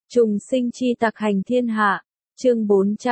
Trùng sinh chi tặc hành thiên hạ, chương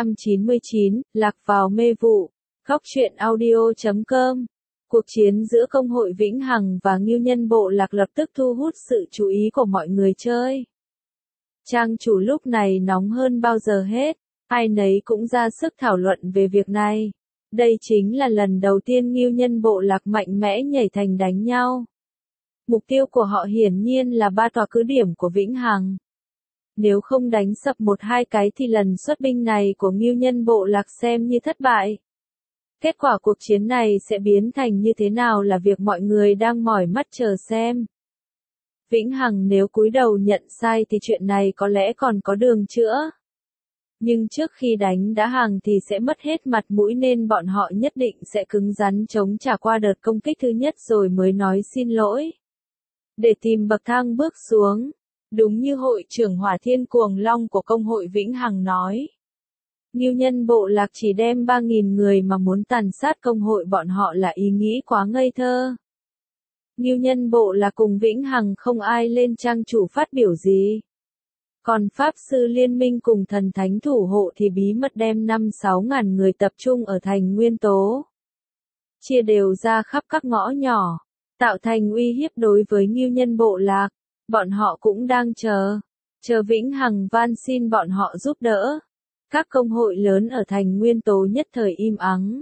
499, lạc vào mê vụ, góc truyện audio.com. Cuộc chiến giữa công hội Vĩnh Hằng và Ngưu Nhân Bộ Lạc lập tức thu hút sự chú ý của mọi người chơi. Trang chủ lúc này nóng hơn bao giờ hết, ai nấy cũng ra sức thảo luận về việc này. Đây chính là lần đầu tiên Ngưu Nhân Bộ Lạc mạnh mẽ nhảy thành đánh nhau. Mục tiêu của họ hiển nhiên là ba tòa cứ điểm của Vĩnh Hằng. Nếu không đánh sập một hai cái thì lần xuất binh này của Ngưu Nhân Bộ Lạc xem như thất bại. Kết quả cuộc chiến này sẽ biến thành như thế nào là việc mọi người đang mỏi mắt chờ xem. Vĩnh Hằng nếu cúi đầu nhận sai thì chuyện này có lẽ còn có đường chữa. Nhưng trước khi đánh đã hàng thì sẽ mất hết mặt mũi nên bọn họ nhất định sẽ cứng rắn chống trả qua đợt công kích thứ nhất rồi mới nói xin lỗi. Để tìm bậc thang bước xuống. Đúng như hội trưởng Hỏa Thiên Cuồng Long của công hội Vĩnh Hằng nói. Ngưu Nhân Bộ Lạc chỉ đem 3.000 người mà muốn tàn sát công hội bọn họ là ý nghĩ quá ngây thơ. Ngưu Nhân Bộ Lạc cùng Vĩnh Hằng không ai lên trang chủ phát biểu gì. Còn Pháp Sư Liên Minh cùng Thần Thánh Thủ Hộ thì bí mật đem 5-6 ngàn người tập trung ở thành Nguyên Tố. Chia đều ra khắp các ngõ nhỏ, tạo thành uy hiếp đối với Ngưu Nhân Bộ Lạc. Bọn họ cũng đang chờ Vĩnh Hằng van xin bọn họ giúp đỡ. Các công hội lớn ở thành Nguyên Tố nhất thời im ắng.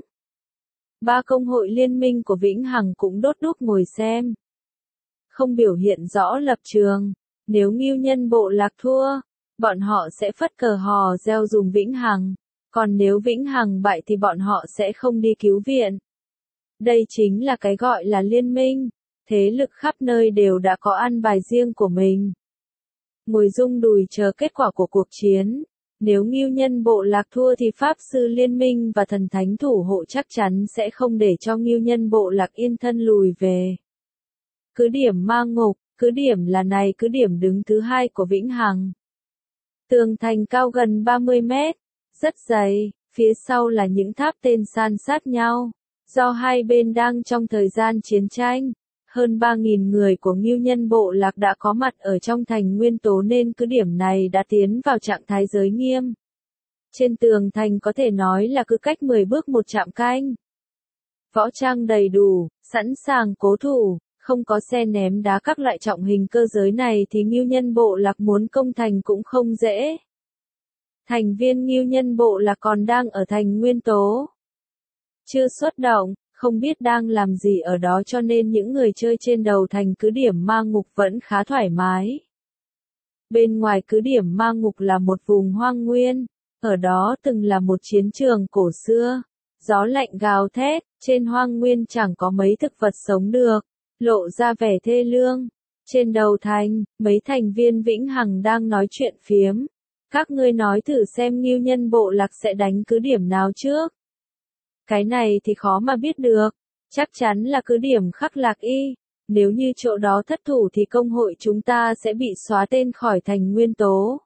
3 công hội liên minh của Vĩnh Hằng cũng đốt đuốc ngồi xem. Không biểu hiện rõ lập trường, nếu Ngưu Nhân Bộ Lạc thua, bọn họ sẽ phất cờ hò reo dùm Vĩnh Hằng, còn nếu Vĩnh Hằng bại thì bọn họ sẽ không đi cứu viện. Đây chính là cái gọi là liên minh. Thế lực khắp nơi đều đã có ăn bài riêng của mình. Ngồi rung đùi chờ kết quả của cuộc chiến. Nếu Ngưu Nhân Bộ Lạc thua thì Pháp Sư Liên Minh và Thần Thánh Thủ Hộ chắc chắn sẽ không để cho Ngưu Nhân Bộ Lạc yên thân lùi về. Cứ điểm Ma Ngục, cứ điểm là này cứ điểm đứng thứ 2 của Vĩnh Hằng. Tường thành cao gần 30 mét, rất dày, phía sau là những tháp tên san sát nhau. Do hai bên đang trong thời gian chiến tranh. Hơn 3.000 người của Ngưu Nhân Bộ Lạc đã có mặt ở trong thành Nguyên Tố nên cứ điểm này đã tiến vào trạng thái giới nghiêm. Trên tường thành có thể nói là cứ cách 10 bước một trạm canh. Võ trang đầy đủ, sẵn sàng cố thủ, không có xe ném đá các loại trọng hình cơ giới này thì Ngưu Nhân Bộ Lạc muốn công thành cũng không dễ. Thành viên Ngưu Nhân Bộ Lạc còn đang ở thành Nguyên Tố. Chưa xuất động. Không biết đang làm gì ở đó cho nên những người chơi trên đầu thành cứ điểm Ma Ngục vẫn khá thoải mái. Bên ngoài cứ điểm Ma Ngục là một vùng hoang nguyên, ở đó từng là một chiến trường cổ xưa. Gió lạnh gào thét, trên hoang nguyên chẳng có mấy thực vật sống được, lộ ra vẻ thê lương. Trên đầu thành, mấy thành viên Vĩnh Hằng đang nói chuyện phiếm. Các ngươi nói thử xem Ngưu Nhân Bộ Lạc sẽ đánh cứ điểm nào trước. Cái này thì khó mà biết được, chắc chắn là cứ điểm Khắc Lạc Y, nếu như chỗ đó thất thủ thì công hội chúng ta sẽ bị xóa tên khỏi thành Nguyên Tố.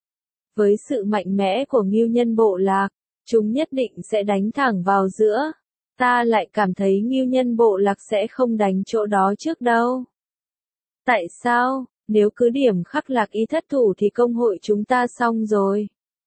Với sự mạnh mẽ của Ngưu Nhân Bộ Lạc, chúng nhất định sẽ đánh thẳng vào giữa, ta lại cảm thấy Ngưu Nhân Bộ Lạc sẽ không đánh chỗ đó trước đâu. Tại sao, nếu cứ điểm Khắc Lạc Y thất thủ thì công hội chúng ta xong rồi.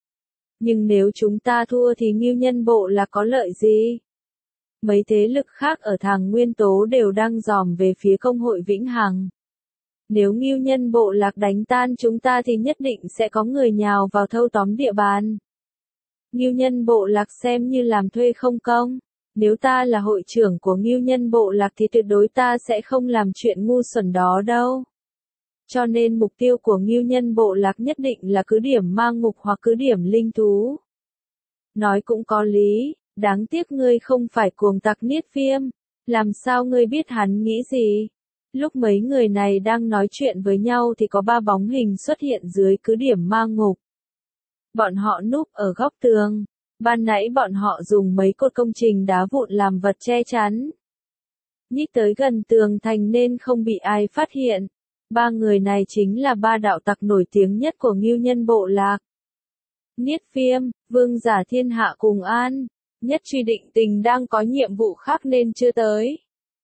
Nhưng nếu chúng ta thua thì Ngưu Nhân Bộ Lạc có lợi gì? Mấy thế lực khác ở thành Nguyên Tố đều đang dòm về phía công hội Vĩnh Hằng. Nếu Ngưu Nhân Bộ Lạc đánh tan chúng ta thì nhất định sẽ có người nhào vào thâu tóm địa bàn. Ngưu Nhân Bộ Lạc xem như làm thuê không công. Nếu ta là hội trưởng của Ngưu Nhân Bộ Lạc thì tuyệt đối ta sẽ không làm chuyện ngu xuẩn đó đâu. Cho nên mục tiêu của Ngưu Nhân Bộ Lạc nhất định là cứ điểm Ma Ngục hoặc cứ điểm Linh Thú. Nói cũng có lý, đáng tiếc ngươi không phải cuồng tặc Niết Viêm, làm sao ngươi biết hắn nghĩ gì? Lúc mấy người này đang nói chuyện với nhau thì có 3 bóng hình xuất hiện dưới cứ điểm Ma Ngục. Bọn họ núp ở góc tường, ban nãy bọn họ dùng mấy cột công trình đá vụn làm vật che chắn. Nhích tới gần tường thành nên không bị ai phát hiện. 3 người này chính là 3 đạo tặc nổi tiếng nhất của Ngưu Nhân Bộ Lạc. Niết Viêm, Vương Giả Thiên Hạ cùng An, Nhất Truy Định Tình đang có nhiệm vụ khác nên chưa tới.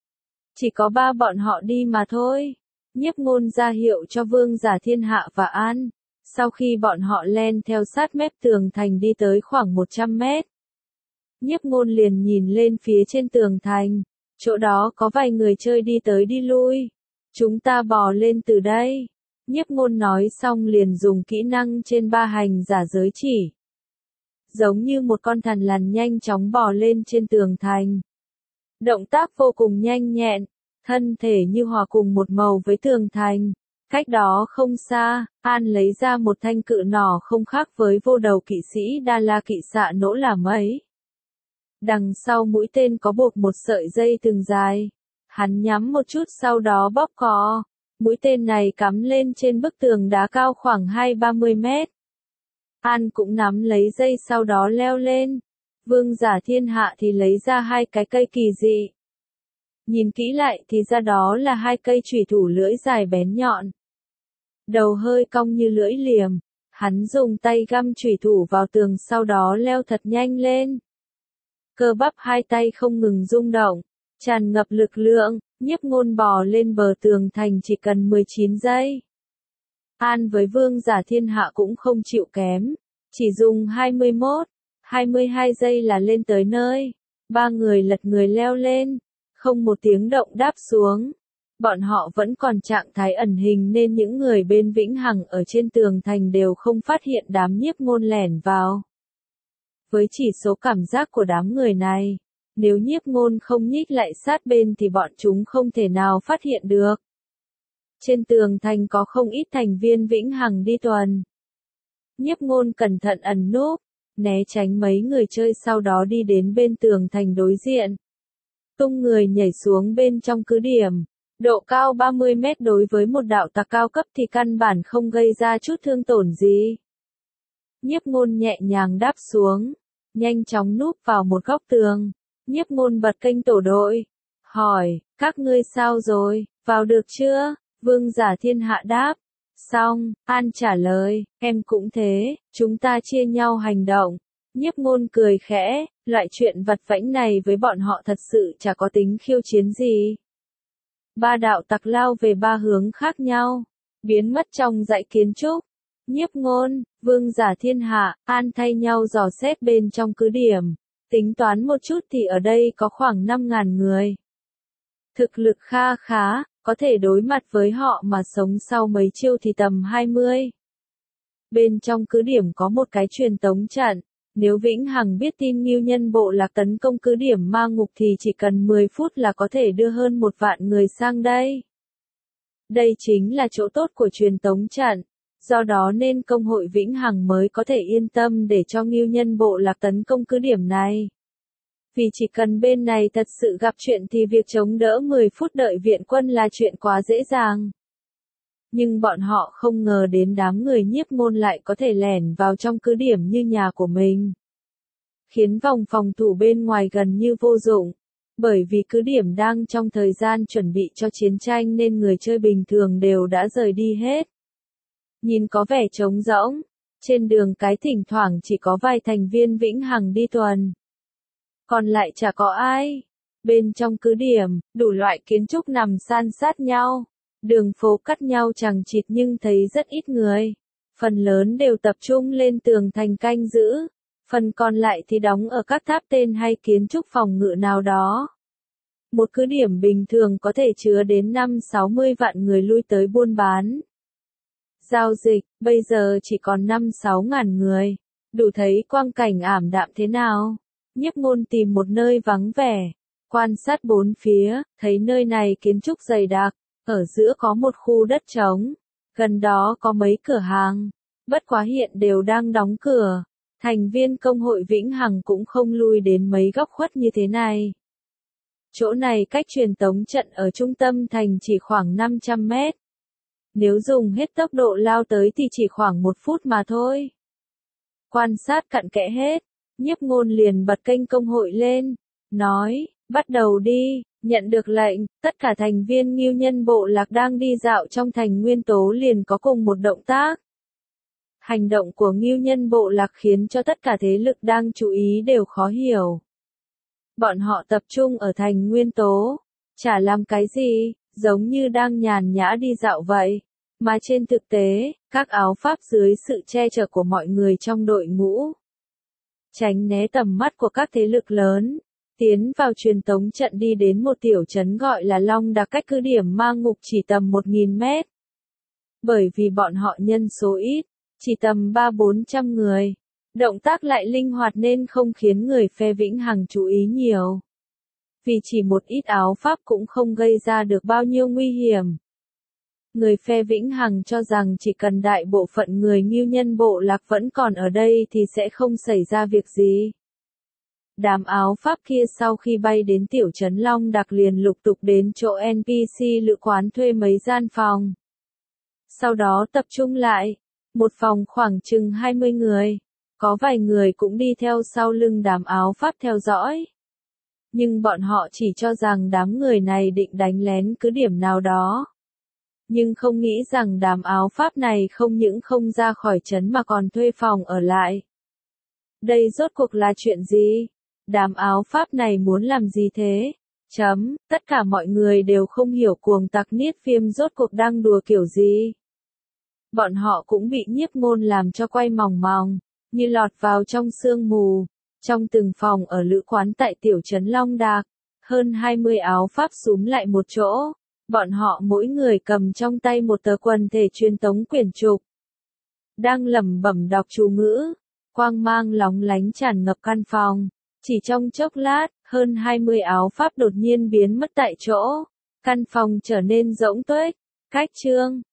Chỉ có 3 bọn họ đi mà thôi. Nhiếp Ngôn ra hiệu cho Vương Giả Thiên Hạ và An. Sau khi bọn họ len theo sát mép tường thành đi tới khoảng 100 mét, Nhiếp Ngôn liền nhìn lên phía trên tường thành, chỗ đó có vài người chơi đi tới đi lui. Chúng ta bò lên từ đây. Nhiếp Ngôn nói xong liền dùng kỹ năng trên ba hành giả giới chỉ. Giống như một con thằn lằn nhanh chóng bò lên trên tường thành. Động tác vô cùng nhanh nhẹn, thân thể như hòa cùng một màu với tường thành. Cách đó không xa, An lấy ra một thanh cự nỏ không khác với vô đầu kỵ sĩ Đa La kỵ xạ nỗ là mấy. Đằng sau mũi tên có buộc một sợi dây thừng dài. Hắn nhắm một chút sau đó bóp cò. Mũi tên này cắm lên trên bức tường đá cao khoảng 20-30 mét. An cũng nắm lấy dây sau đó leo lên. Vương giả thiên hạ thì lấy ra hai cái cây kỳ dị. Nhìn kỹ lại thì ra đó là hai cây chủy thủ lưỡi dài bén nhọn. Đầu hơi cong như lưỡi liềm. Hắn dùng tay găm chủy thủ vào tường sau đó leo thật nhanh lên. Cơ bắp hai tay không ngừng rung động, tràn ngập lực lượng, Nhiếp Ngôn bò lên bờ tường thành chỉ cần 19 giây. An với vương giả thiên hạ cũng không chịu kém, chỉ dùng 21, 22 giây là lên tới nơi. Ba người lật người leo lên, không một tiếng động đáp xuống. Bọn họ vẫn còn trạng thái ẩn hình nên những người bên Vĩnh Hằng ở trên tường thành đều không phát hiện đám Nhiếp Ngôn lẻn vào. Với chỉ số cảm giác của đám người này, nếu Nhiếp Ngôn không nhích lại sát bên thì bọn chúng không thể nào phát hiện được. Trên tường thành có không ít thành viên Vĩnh Hằng đi tuần. Nhiếp Ngôn cẩn thận ẩn núp, né tránh mấy người chơi sau đó đi đến bên tường thành đối diện. Tung người nhảy xuống bên trong cứ điểm. Độ cao 30 mét đối với một đạo tặc cao cấp thì căn bản không gây ra chút thương tổn gì. Nhiếp Ngôn nhẹ nhàng đáp xuống, nhanh chóng núp vào một góc tường. Nhiếp Ngôn bật kênh tổ đội, hỏi, các ngươi sao rồi, vào được chưa? Vương giả thiên hạ đáp. Xong, An trả lời, em cũng thế, chúng ta chia nhau hành động. Nhiếp Ngôn cười khẽ, loại chuyện vặt vãnh này với bọn họ thật sự chả có tính khiêu chiến gì. Ba đạo tặc lao về ba hướng khác nhau, biến mất trong dãy kiến trúc. Nhiếp Ngôn, vương giả thiên hạ, An thay nhau dò xét bên trong cứ điểm. Tính toán một chút thì ở đây có khoảng 5.000 người. Thực lực kha khá, có thể đối mặt với họ mà sống sau mấy chiêu thì tầm 20. Bên trong cứ điểm có một cái truyền tống trận. Nếu Vĩnh Hằng biết tin Ngưu Nhân Bộ Lạc tấn công cứ điểm ma ngục thì chỉ cần 10 phút là có thể đưa hơn 1 vạn người sang đây. Đây chính là chỗ tốt của truyền tống trận. Do đó nên công hội Vĩnh Hằng mới có thể yên tâm để cho Ngưu Nhân Bộ Lạc tấn công cứ điểm này. Vì chỉ cần bên này thật sự gặp chuyện thì việc chống đỡ 10 phút đợi viện quân là chuyện quá dễ dàng. Nhưng bọn họ không ngờ đến đám người Nhiếp Ngôn lại có thể lẻn vào trong cứ điểm như nhà của mình. Khiến vòng phòng thủ bên ngoài gần như vô dụng. Bởi vì cứ điểm đang trong thời gian chuẩn bị cho chiến tranh nên người chơi bình thường đều đã rời đi hết. Nhìn có vẻ trống rỗng. Trên đường cái thỉnh thoảng chỉ có vài thành viên Vĩnh Hằng đi tuần. Còn lại chả có ai. Bên trong cứ điểm, đủ loại kiến trúc nằm san sát nhau. Đường phố cắt nhau chằng chịt nhưng thấy rất ít người. Phần lớn đều tập trung lên tường thành canh giữ. Phần còn lại thì đóng ở các tháp tên hay kiến trúc phòng ngự nào đó. Một cứ điểm bình thường có thể chứa đến 5-60 vạn người lui tới buôn bán. Giao dịch, bây giờ chỉ còn 5-6 ngàn người. Đủ thấy quang cảnh ảm đạm thế nào. Nhiếp Ngôn tìm một nơi vắng vẻ. Quan sát bốn phía, thấy nơi này kiến trúc dày đặc. Ở giữa có một khu đất trống. Gần đó có mấy cửa hàng. Bất quá hiện đều đang đóng cửa. Thành viên công hội Vĩnh Hằng cũng không lui đến mấy góc khuất như thế này. Chỗ này cách truyền tống trận ở trung tâm thành chỉ khoảng 500 mét. Nếu dùng hết tốc độ lao tới thì chỉ khoảng 1 phút mà thôi. Quan sát cặn kẽ hết, Nhiếp Ngôn liền bật kênh công hội lên, nói, bắt đầu đi. Nhận được lệnh, tất cả thành viên Ngưu Nhân Bộ Lạc đang đi dạo trong thành nguyên tố liền có cùng một động tác. Hành động của Ngưu Nhân Bộ Lạc khiến cho tất cả thế lực đang chú ý đều khó hiểu. Bọn họ tập trung ở thành nguyên tố, chả làm cái gì, giống như đang nhàn nhã đi dạo vậy. Mà trên thực tế, các áo pháp dưới sự che chở của mọi người trong đội ngũ, tránh né tầm mắt của các thế lực lớn, tiến vào truyền tống trận đi đến một tiểu trấn gọi là Long Đạc cách cứ điểm ma ngục chỉ tầm 1.000 mét. Bởi vì bọn họ nhân số ít, chỉ tầm 300-400 người, động tác lại linh hoạt nên không khiến người phe Vĩnh Hằng chú ý nhiều. Vì chỉ một ít áo pháp cũng không gây ra được bao nhiêu nguy hiểm. Người phe Vĩnh Hằng cho rằng chỉ cần đại bộ phận người Ngưu Nhân Bộ Lạc vẫn còn ở đây thì sẽ không xảy ra việc gì. Đám áo pháp kia sau khi bay đến tiểu trấn Long Đạc liền lục tục đến chỗ NPC lữ quán thuê mấy gian phòng. Sau đó tập trung lại, một phòng khoảng chừng 20 người, có vài người cũng đi theo sau lưng đám áo pháp theo dõi. Nhưng bọn họ chỉ cho rằng đám người này định đánh lén cứ điểm nào đó. Nhưng không nghĩ rằng đám áo pháp này không những không ra khỏi trấn mà còn thuê phòng ở lại. Đây rốt cuộc là chuyện gì? Đám áo pháp này muốn làm gì thế? Tất cả mọi người đều không hiểu cuồng tặc Niết Phiêm rốt cuộc đang đùa kiểu gì. Bọn họ cũng bị nhiếp ngôn làm cho quay mòng mòng, như lọt vào trong sương mù. Trong từng phòng ở lữ quán tại tiểu trấn Long Đạc, hơn 20 áo pháp xúm lại một chỗ. Bọn họ mỗi người cầm trong tay một tờ quần thể truyền tống quyển trục. Đang lẩm bẩm đọc chú ngữ, quang mang lóng lánh tràn ngập căn phòng. Chỉ trong chốc lát, hơn 20 áo pháp đột nhiên biến mất tại chỗ. Căn phòng trở nên rỗng tuếch. Cách chương